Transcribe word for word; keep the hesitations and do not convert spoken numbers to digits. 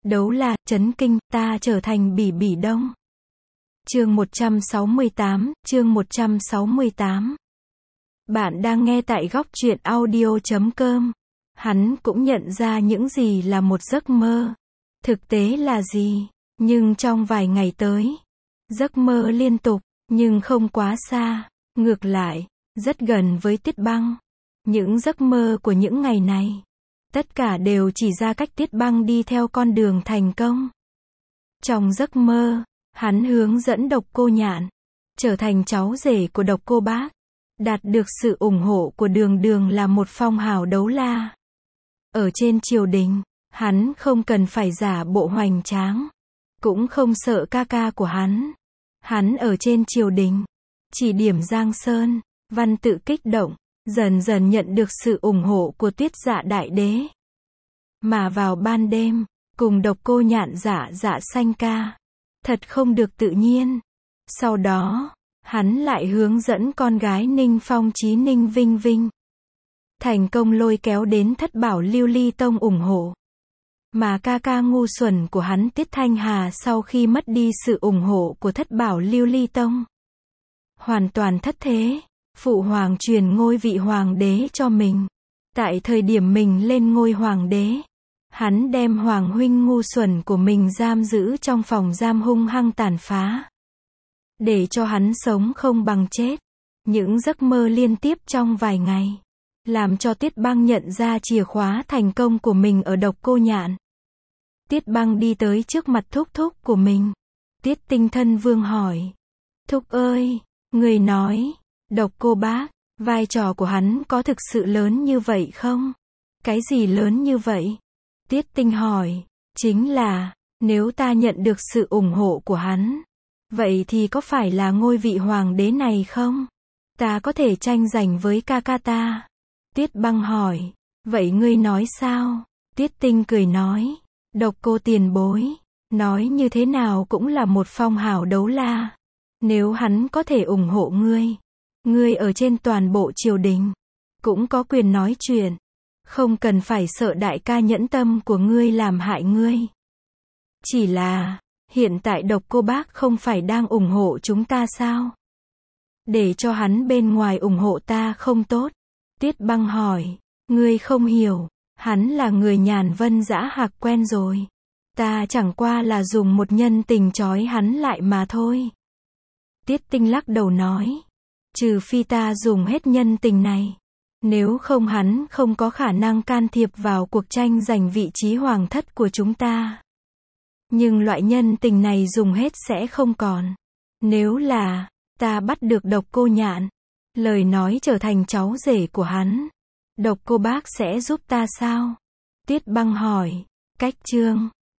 Đấu La, chấn kinh, ta trở thành Bỉ Bỉ Đông. Chương một trăm sáu mươi tám, chương một trăm sáu mươi tám. Bạn đang nghe tại góc truyện audio chấm com. Hắn cũng nhận ra những gì là một giấc mơ. Thực tế là gì? Nhưng trong vài ngày tới, giấc mơ liên tục, nhưng không quá xa. Ngược lại, rất gần với Tiết Băng. Những giấc mơ của những ngày này, tất cả đều chỉ ra cách Tiết Băng đi theo con đường thành công. Trong giấc mơ, hắn hướng dẫn Độc Cô Nhạn, trở thành cháu rể của Độc Cô Bác, đạt được sự ủng hộ của Đường Đường là một phong hào đấu la. Ở trên triều đình, hắn không cần phải giả bộ hoành tráng, cũng không sợ ca ca của hắn. Hắn ở trên triều đình, chỉ điểm Giang Sơn, văn tự kích động, dần dần nhận được sự ủng hộ của Tuyết Dạ Đại Đế. Mà vào ban đêm, cùng Độc Cô Nhạn dạ dạ sanh ca, thật không được tự nhiên. Sau đó, hắn lại hướng dẫn con gái Ninh Phong Chí Ninh Vinh Vinh, thành công lôi kéo đến Thất Bảo Lưu Ly Tông ủng hộ. Mà ca ca ngu xuẩn của hắn Tiết Thanh Hà sau khi mất đi sự ủng hộ của Thất Bảo Lưu Ly Tông, hoàn toàn thất thế. Phụ hoàng truyền ngôi vị hoàng đế cho mình. Tại thời điểm mình lên ngôi hoàng đế, hắn đem hoàng huynh ngu xuẩn của mình giam giữ trong phòng giam hung hăng tàn phá, để cho hắn sống không bằng chết. Những giấc mơ liên tiếp trong vài ngày, làm cho Tiết Băng nhận ra chìa khóa thành công của mình ở Độc Cô Nhạn. Tiết Băng đi tới trước mặt thúc thúc của mình. Tiết Tinh Thân Vương hỏi: Thúc ơi, người nói, Độc Cô Bác, vai trò của hắn có thực sự lớn như vậy không? Cái gì lớn như vậy? Tiết Tinh hỏi: Chính là, nếu ta nhận được sự ủng hộ của hắn, vậy thì có phải là ngôi vị hoàng đế này không? Ta có thể tranh giành với ca ca ta. Tiết Băng hỏi: Vậy ngươi nói sao? Tiết Tinh cười nói: Độc Cô tiền bối, nói như thế nào cũng là một phong hào đấu la. Nếu hắn có thể ủng hộ ngươi, ngươi ở trên toàn bộ triều đình, cũng có quyền nói chuyện. Không cần phải sợ đại ca nhẫn tâm của ngươi làm hại ngươi. Chỉ là, hiện tại Độc Cô Bác không phải đang ủng hộ chúng ta sao? Để cho hắn bên ngoài ủng hộ ta không tốt. Tiết Băng hỏi: Ngươi không hiểu, hắn là người Nhàn Vân Dã Hạc quen rồi. Ta chẳng qua là dùng một nhân tình trói hắn lại mà thôi. Tiết Tinh lắc đầu nói: Trừ phi ta dùng hết nhân tình này, nếu không hắn không có khả năng can thiệp vào cuộc tranh giành vị trí hoàng thất của chúng ta. Nhưng loại nhân tình này dùng hết sẽ không còn. Nếu là ta bắt được Độc Cô Nhạn, lời nói trở thành cháu rể của hắn, Độc Cô Bác sẽ giúp ta sao? Tiết Băng hỏi. Cách chương